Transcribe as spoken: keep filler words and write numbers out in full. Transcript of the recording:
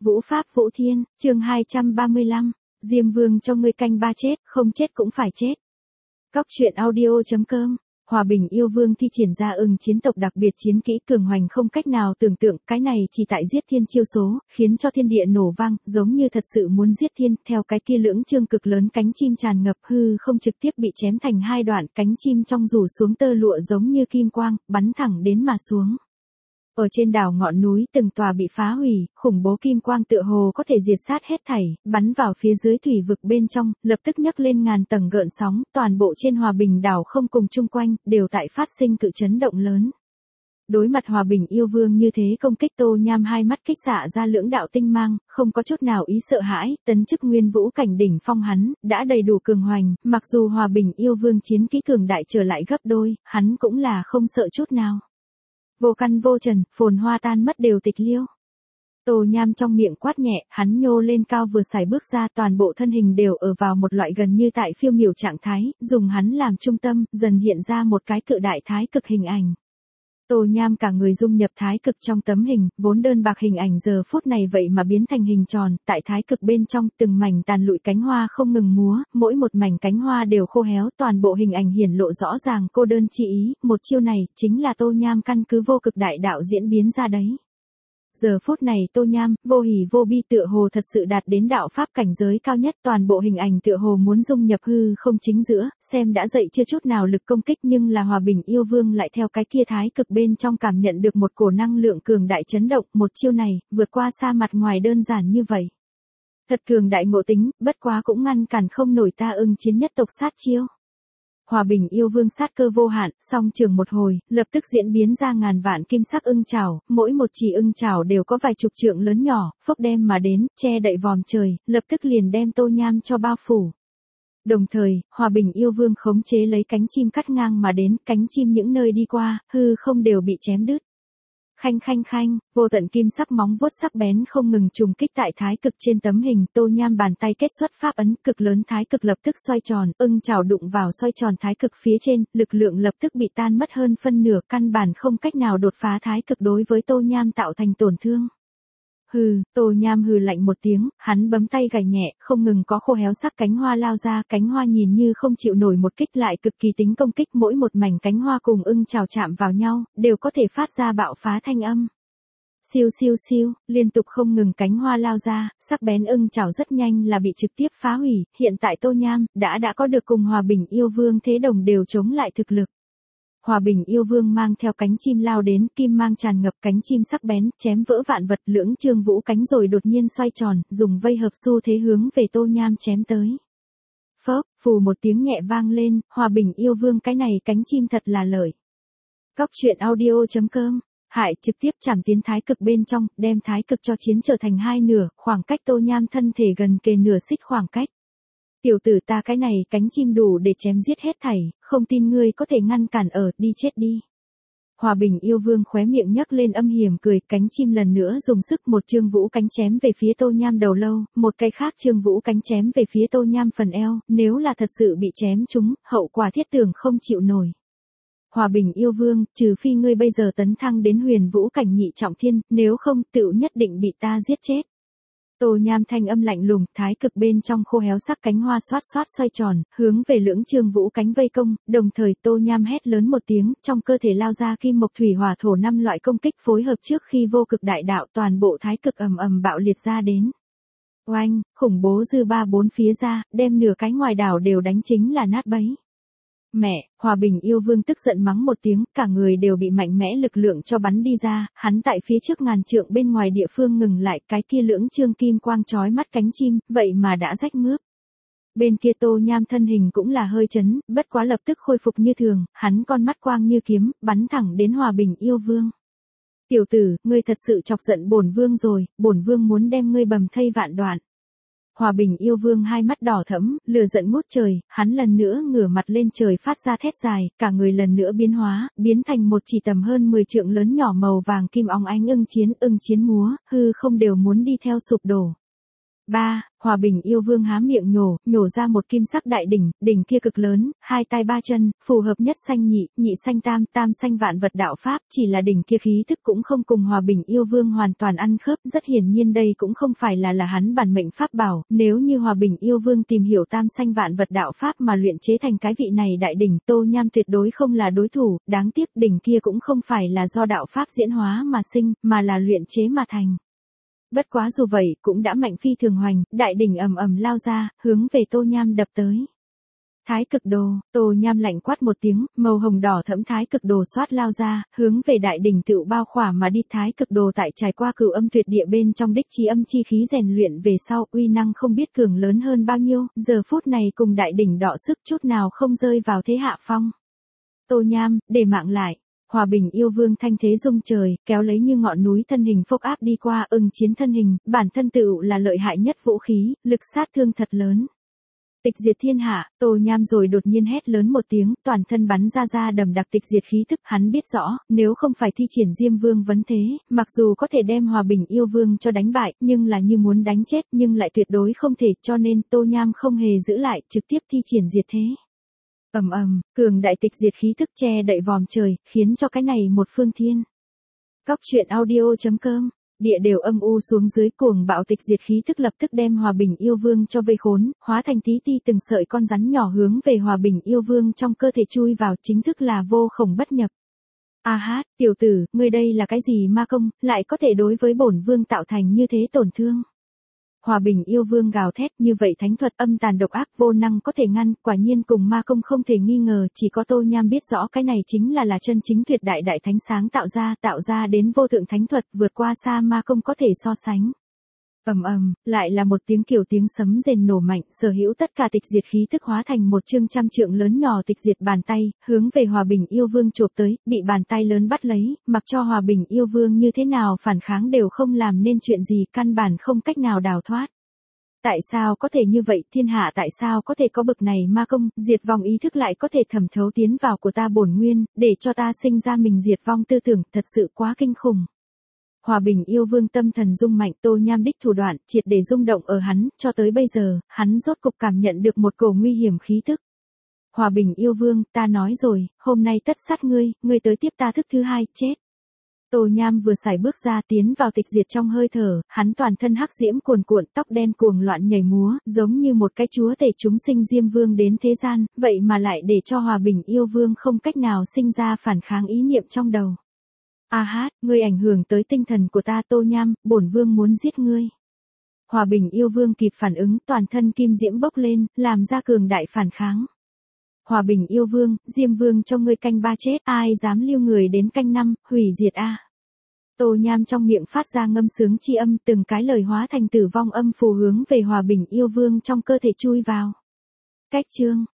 Vũ Pháp Vũ Thiên, chương hai trăm ba mươi lăm, Diêm Vương cho ngươi canh ba chết, không chết cũng phải chết. Cóc truyện audio.com, Hòa Bình Yêu Vương thi triển ra ưng chiến tộc đặc biệt chiến kỹ cường hoành không cách nào tưởng tượng, cái này chỉ tại giết thiên chiêu số, khiến cho thiên địa nổ vang, giống như thật sự muốn giết thiên, theo cái kia lưỡng trương cực lớn cánh chim tràn ngập hư không trực tiếp bị chém thành hai đoạn, cánh chim trong rủ xuống tơ lụa giống như kim quang, bắn thẳng đến mà xuống. Ở trên đảo ngọn núi từng tòa bị phá hủy, khủng bố kim quang tựa hồ có thể diệt sát hết thảy, bắn vào phía dưới thủy vực bên trong, lập tức nhấc lên ngàn tầng gợn sóng, toàn bộ trên Hòa Bình đảo không cùng chung quanh, đều tại phát sinh cự chấn động lớn. Đối mặt Hòa Bình Yêu Vương như thế công kích, Tô Nham hai mắt kích xạ ra lưỡng đạo tinh mang, không có chút nào ý sợ hãi, tấn chức nguyên vũ cảnh đỉnh phong hắn, đã đầy đủ cường hoành, mặc dù Hòa Bình Yêu Vương chiến kỹ cường đại trở lại gấp đôi, hắn cũng là không sợ chút nào. Vô căn vô trần, phồn hoa tan mất đều tịch liêu. Tô Nham trong miệng quát nhẹ, hắn nhô lên cao vừa sải bước ra, toàn bộ thân hình đều ở vào một loại gần như tại phiêu miểu trạng thái, dùng hắn làm trung tâm, dần hiện ra một cái cự đại thái cực hình ảnh. Tô Nham cả người dung nhập thái cực trong tấm hình, vốn đơn bạc hình ảnh giờ phút này vậy mà biến thành hình tròn, tại thái cực bên trong từng mảnh tàn lụi cánh hoa không ngừng múa, mỗi một mảnh cánh hoa đều khô héo, toàn bộ hình ảnh hiển lộ rõ ràng cô đơn chi ý, một chiêu này chính là Tô Nham căn cứ vô cực đại đạo diễn biến ra đấy. Giờ phút này Tô Nham, vô hỉ vô bi tựa hồ thật sự đạt đến đạo pháp cảnh giới cao nhất, toàn bộ hình ảnh tựa hồ muốn dung nhập hư không chính giữa, xem đã dậy chưa chút nào lực công kích, nhưng là Hòa Bình Yêu Vương lại theo cái kia thái cực bên trong cảm nhận được một cổ năng lượng cường đại chấn động, một chiêu này, vượt qua xa mặt ngoài đơn giản như vậy. Thật cường đại ngộ tính, bất quá cũng ngăn cản không nổi ta ưng chiến nhất tộc sát chiêu. Hòa Bình Yêu Vương sát cơ vô hạn, song trường một hồi, lập tức diễn biến ra ngàn vạn kim sắc ưng chảo, mỗi một chỉ ưng chảo đều có vài chục trượng lớn nhỏ, phốc đem mà đến, che đậy vòm trời, lập tức liền đem Tô Nham cho bao phủ. Đồng thời, Hòa Bình Yêu Vương khống chế lấy cánh chim cắt ngang mà đến, cánh chim những nơi đi qua, hư không đều bị chém đứt. Khanh khanh khanh, vô tận kim sắc móng vuốt sắc bén không ngừng trùng kích tại thái cực trên tấm hình, Tô Nham bàn tay kết xuất pháp ấn, cực lớn thái cực lập tức xoay tròn, ưng chảo đụng vào xoay tròn thái cực phía trên, lực lượng lập tức bị tan mất hơn phân nửa, căn bản không cách nào đột phá thái cực đối với Tô Nham tạo thành tổn thương. Hừ, Tô Nham hừ lạnh một tiếng, hắn bấm tay gảy nhẹ, không ngừng có khô héo sắc cánh hoa lao ra, cánh hoa nhìn như không chịu nổi một kích lại cực kỳ tính công kích, mỗi một mảnh cánh hoa cùng ưng chảo chạm vào nhau, đều có thể phát ra bạo phá thanh âm. Siêu siêu siêu, liên tục không ngừng cánh hoa lao ra, sắc bén ưng chảo rất nhanh là bị trực tiếp phá hủy, hiện tại Tô Nham đã đã có được cùng Hòa Bình Yêu Vương thế đồng đều chống lại thực lực. Hòa Bình Yêu Vương mang theo cánh chim lao đến, kim mang tràn ngập, cánh chim sắc bén, chém vỡ vạn vật, lưỡng trương vũ cánh rồi đột nhiên xoay tròn, dùng vây hợp xu thế hướng về Tô Nham chém tới. Phốc, phù một tiếng nhẹ vang lên, Hòa Bình Yêu Vương cái này cánh chim thật là lợi. Cóc truyện audio.com, hại trực tiếp chảm tiến thái cực bên trong, đem thái cực cho chiến trở thành hai nửa, khoảng cách Tô Nham thân thể gần kề nửa xích khoảng cách. Tiểu tử ta cái này cánh chim đủ để chém giết hết thảy, không tin ngươi có thể ngăn cản ở, đi chết đi. Hòa Bình Yêu Vương khóe miệng nhấc lên âm hiểm cười, cánh chim lần nữa dùng sức, một trương vũ cánh chém về phía Tô Nham đầu lâu, một cái khác trương vũ cánh chém về phía Tô Nham phần eo, nếu là thật sự bị chém trúng, hậu quả thiết tưởng không chịu nổi. Hòa Bình Yêu Vương, trừ phi ngươi bây giờ tấn thăng đến huyền vũ cảnh nhị trọng thiên, nếu không tựu nhất định bị ta giết chết. Tô Nham thanh âm lạnh lùng, thái cực bên trong khô héo sắc cánh hoa xoát xoát xoay tròn, hướng về lưỡng trương vũ cánh vây công, đồng thời Tô Nham hét lớn một tiếng, trong cơ thể lao ra kim mộc thủy hỏa thổ năm loại công kích phối hợp trước khi vô cực đại đạo, toàn bộ thái cực ầm ầm bạo liệt ra đến. Oanh, khủng bố dư ba bốn phía ra, đem nửa cái ngoài đảo đều đánh chính là nát bấy. Mẹ, Hòa Bình Yêu Vương tức giận mắng một tiếng, cả người đều bị mạnh mẽ lực lượng cho bắn đi ra, hắn tại phía trước ngàn trượng bên ngoài địa phương ngừng lại, cái kia lưỡng trương kim quang chói mắt cánh chim, vậy mà đã rách mướp. Bên kia Tô Nham thân hình cũng là hơi chấn, bất quá lập tức khôi phục như thường, hắn con mắt quang như kiếm, bắn thẳng đến Hòa Bình Yêu Vương. Tiểu tử, ngươi thật sự chọc giận bổn vương rồi, bổn vương muốn đem ngươi bầm thây vạn đoạn. Hòa Bình Yêu Vương hai mắt đỏ thẫm, lửa giận ngút trời, hắn lần nữa ngửa mặt lên trời phát ra thét dài, cả người lần nữa biến hóa, biến thành một chỉ tầm hơn mười trượng lớn nhỏ màu vàng kim óng ánh ưng chiến, ưng chiến múa, hư không đều muốn đi theo sụp đổ. ba. Hòa bình yêu vương há miệng nhổ, nhổ ra một kim sắc đại đỉnh, đỉnh kia cực lớn, hai tay ba chân, phù hợp nhất sanh nhị, nhị sanh tam, tam sanh vạn vật đạo pháp, chỉ là đỉnh kia khí thức cũng không cùng hòa bình yêu vương hoàn toàn ăn khớp, rất hiển nhiên đây cũng không phải là là hắn bản mệnh pháp bảo, nếu như hòa bình yêu vương tìm hiểu tam sanh vạn vật đạo pháp mà luyện chế thành cái vị này đại đỉnh, Tô Nham tuyệt đối không là đối thủ, đáng tiếc đỉnh kia cũng không phải là do đạo pháp diễn hóa mà sinh, mà là luyện chế mà thành. Bất quá dù vậy, cũng đã mạnh phi thường hoành, đại đỉnh ầm ầm lao ra, hướng về Tô Nham đập tới. Thái cực đồ, Tô Nham lạnh quát một tiếng, màu hồng đỏ thẫm thái cực đồ xoát lao ra, hướng về đại đỉnh tựu bao khỏa mà đi. Thái cực đồ tại trải qua cửu âm tuyệt địa bên trong đích chi âm chi khí rèn luyện về sau, uy năng không biết cường lớn hơn bao nhiêu, giờ phút này cùng đại đỉnh đọ sức chút nào không rơi vào thế hạ phong. Tô Nham, để mạng lại. Hòa bình yêu vương thanh thế rung trời, kéo lấy như ngọn núi thân hình phốc áp đi qua, ưng chiến thân hình, bản thân tựu là lợi hại nhất vũ khí, lực sát thương thật lớn. Tịch diệt thiên hạ, Tô Nham rồi đột nhiên hét lớn một tiếng, toàn thân bắn ra ra đầm đặc tịch diệt khí thức, hắn biết rõ, nếu không phải thi triển Diêm Vương vấn thế, mặc dù có thể đem hòa bình yêu vương cho đánh bại, nhưng là như muốn đánh chết, nhưng lại tuyệt đối không thể, cho nên Tô Nham không hề giữ lại, trực tiếp thi triển diệt thế. Ầm ầm, cường đại tịch diệt khí thức che đậy vòm trời, khiến cho cái này một phương thiên. Cóc truyện audio chấm com, địa đều âm u xuống dưới, cuồng bạo tịch diệt khí thức lập tức đem hòa bình yêu vương cho vây khốn, hóa thành tí ti từng sợi con rắn nhỏ hướng về hòa bình yêu vương trong cơ thể chui vào, chính thức là vô khổng bất nhập. A hát, tiểu tử, ngươi đây là cái gì ma công, lại có thể đối với bổn vương tạo thành như thế tổn thương. Hòa bình yêu vương gào thét, như vậy thánh thuật âm tàn độc ác vô năng có thể ngăn, quả nhiên cùng ma công không thể nghi ngờ, chỉ có Tô Nham biết rõ cái này chính là là chân chính tuyệt đại đại thánh sáng tạo ra, tạo ra đến vô thượng thánh thuật, vượt qua xa ma công có thể so sánh. Ầm ầm, lại là một tiếng kiểu tiếng sấm rền nổ mạnh, sở hữu tất cả tịch diệt khí tức hóa thành một chương trăm trượng lớn nhỏ tịch diệt bàn tay, hướng về hòa bình yêu vương chộp tới, bị bàn tay lớn bắt lấy, mặc cho hòa bình yêu vương như thế nào phản kháng đều không làm nên chuyện gì, căn bản không cách nào đào thoát. Tại sao có thể như vậy, thiên hạ tại sao có thể có bực này ma công, diệt vong ý thức lại có thể thẩm thấu tiến vào của ta bổn nguyên, để cho ta sinh ra mình diệt vong tư tưởng, thật sự quá kinh khủng. Hòa bình yêu vương tâm thần rung mạnh, Tô Nham đích thủ đoạn, triệt để rung động ở hắn, cho tới bây giờ, hắn rốt cục cảm nhận được một cổ nguy hiểm khí tức. Hòa bình yêu vương, ta nói rồi, hôm nay tất sát ngươi, ngươi tới tiếp ta thức thứ hai, chết. Tô Nham vừa sải bước ra tiến vào tịch diệt trong hơi thở, hắn toàn thân hắc diễm cuồn cuộn, tóc đen cuồng loạn nhảy múa, giống như một cái chúa tể chúng sinh Diêm Vương đến thế gian, vậy mà lại để cho hòa bình yêu vương không cách nào sinh ra phản kháng ý niệm trong đầu. A hát, ngươi ảnh hưởng tới tinh thần của ta Tô Nham, bổn vương muốn giết ngươi. Hòa bình yêu vương kịp phản ứng, toàn thân kim diễm bốc lên, làm ra cường đại phản kháng. Hòa bình yêu vương, Diêm Vương cho ngươi canh ba chết, ai dám lưu người đến canh năm, hủy diệt a. Tô Nham trong miệng phát ra ngâm sướng chi âm, từng cái lời hóa thành tử vong âm phù hướng về hòa bình yêu vương trong cơ thể chui vào. Cách chương